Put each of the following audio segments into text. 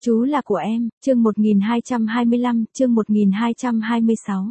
Chú là của em, chương 1225, chương 1226.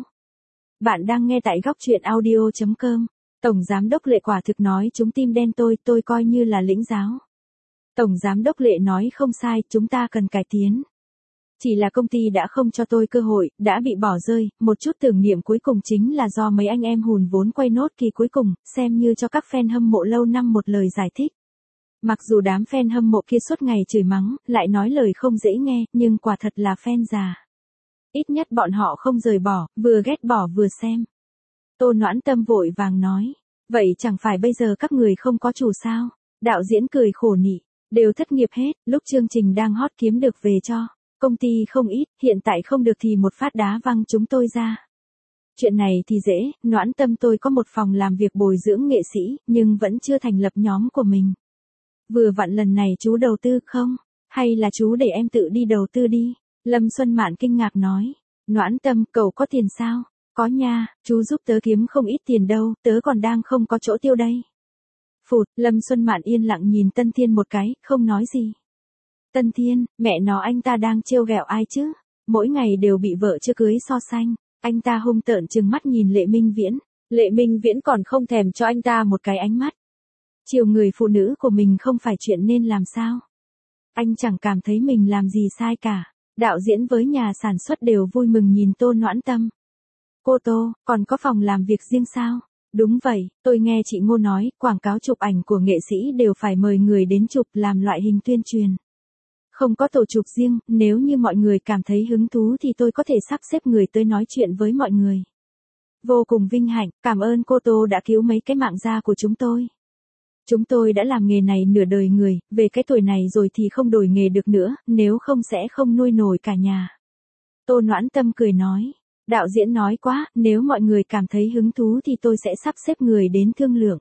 Bạn đang nghe tại góc truyện audio.com. Tổng Giám đốc Lệ quả thực nói chúng tim đen tôi coi như là lĩnh giáo. Tổng Giám đốc Lệ nói không sai, chúng ta cần cải tiến. Chỉ là công ty đã không cho tôi cơ hội, đã bị bỏ rơi, một chút tưởng niệm cuối cùng chính là do mấy anh em hùn vốn quay nốt kỳ cuối cùng, xem như cho các fan hâm mộ lâu năm một lời giải thích. Mặc dù đám fan hâm mộ kia suốt ngày chửi mắng, lại nói lời không dễ nghe, nhưng quả thật là fan già. Ít nhất bọn họ không rời bỏ, vừa ghét bỏ vừa xem. Tô Noãn Tâm vội vàng nói, vậy chẳng phải bây giờ các người không có chủ sao? Đạo diễn cười khổ nị, đều thất nghiệp hết, lúc chương trình đang hot kiếm được về cho. Công ty không ít, hiện tại không được thì một phát đá văng chúng tôi ra. Chuyện này thì dễ, Noãn Tâm tôi có một phòng làm việc bồi dưỡng nghệ sĩ, nhưng vẫn chưa thành lập nhóm của mình. Vừa vặn lần này chú đầu tư không? Hay là chú để em tự đi đầu tư đi? Lâm Xuân Mạn kinh ngạc nói. Noãn Tâm, cậu có tiền sao? Có nha, chú giúp tớ kiếm không ít tiền đâu, tớ còn đang không có chỗ tiêu đây. Phụt, Lâm Xuân Mạn yên lặng nhìn Tân Thiên một cái, không nói gì. Tân Thiên, mẹ nó anh ta đang trêu ghẹo ai chứ? Mỗi ngày đều bị vợ chưa cưới so sánh. Anh ta hung tợn trừng mắt nhìn Lệ Minh Viễn. Lệ Minh Viễn còn không thèm cho anh ta một cái ánh mắt. Chiều người phụ nữ của mình không phải chuyện nên làm sao? Anh chẳng cảm thấy mình làm gì sai cả. Đạo diễn với nhà sản xuất đều vui mừng nhìn Tô Noãn Tâm. Cô Tô, còn có phòng làm việc riêng sao? Đúng vậy, tôi nghe chị Ngô nói, quảng cáo chụp ảnh của nghệ sĩ đều phải mời người đến chụp làm loại hình tuyên truyền. Không có tổ chụp riêng, nếu như mọi người cảm thấy hứng thú thì tôi có thể sắp xếp người tới nói chuyện với mọi người. Vô cùng vinh hạnh, cảm ơn cô Tô đã cứu mấy cái mạng da của chúng tôi. Chúng tôi đã làm nghề này nửa đời người, về cái tuổi này rồi thì không đổi nghề được nữa, nếu không sẽ không nuôi nổi cả nhà. Tô Noãn Tâm cười nói, đạo diễn nói quá, nếu mọi người cảm thấy hứng thú thì tôi sẽ sắp xếp người đến thương lượng.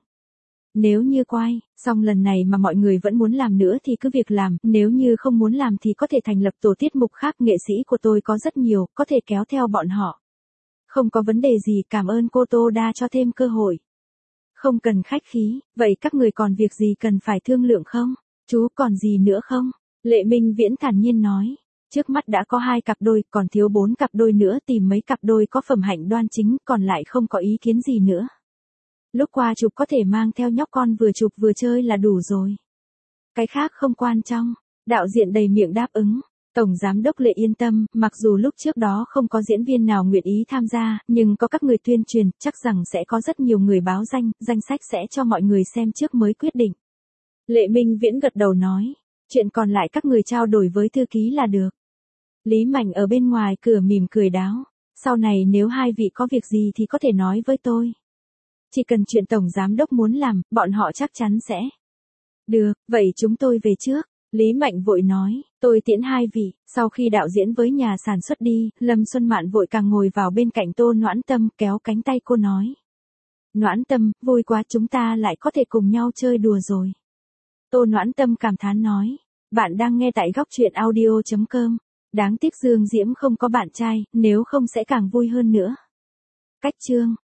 Nếu như quay, xong lần này mà mọi người vẫn muốn làm nữa thì cứ việc làm, nếu như không muốn làm thì có thể thành lập tổ tiết mục khác, nghệ sĩ của tôi có rất nhiều, có thể kéo theo bọn họ. Không có vấn đề gì, cảm ơn cô Tô đa cho thêm cơ hội. Không cần khách khí, vậy các người còn việc gì cần phải thương lượng không? Chú còn gì nữa không? Lệ Minh Viễn thản nhiên nói. Trước mắt đã có 2 cặp đôi, còn thiếu 4 cặp đôi nữa, tìm mấy cặp đôi có phẩm hạnh đoan chính, còn lại không có ý kiến gì nữa. Lúc qua chụp có thể mang theo nhóc con vừa chụp vừa chơi là đủ rồi. Cái khác không quan trọng. Đạo diễn đầy miệng đáp ứng. Tổng Giám đốc Lệ yên tâm, mặc dù lúc trước đó không có diễn viên nào nguyện ý tham gia, nhưng có các người tuyên truyền, chắc rằng sẽ có rất nhiều người báo danh, danh sách sẽ cho mọi người xem trước mới quyết định. Lệ Minh Viễn gật đầu nói, chuyện còn lại các người trao đổi với thư ký là được. Lý Mạnh ở bên ngoài cửa mỉm cười đáo, sau này nếu hai vị có việc gì thì có thể nói với tôi. Chỉ cần chuyện Tổng Giám đốc muốn làm, bọn họ chắc chắn sẽ. Được, vậy chúng tôi về trước. Lý Mạnh vội nói, tôi tiễn hai vị. Sau khi đạo diễn với nhà sản xuất đi, Lâm Xuân Mạn vội càng ngồi vào bên cạnh Tô Noãn Tâm, kéo cánh tay cô nói. Noãn Tâm, vui quá, chúng ta lại có thể cùng nhau chơi đùa rồi. Tô Noãn Tâm cảm thán nói, bạn đang nghe tại góc truyện audio.com. Đáng tiếc Dương Diễm không có bạn trai, nếu không sẽ càng vui hơn nữa. Cách chương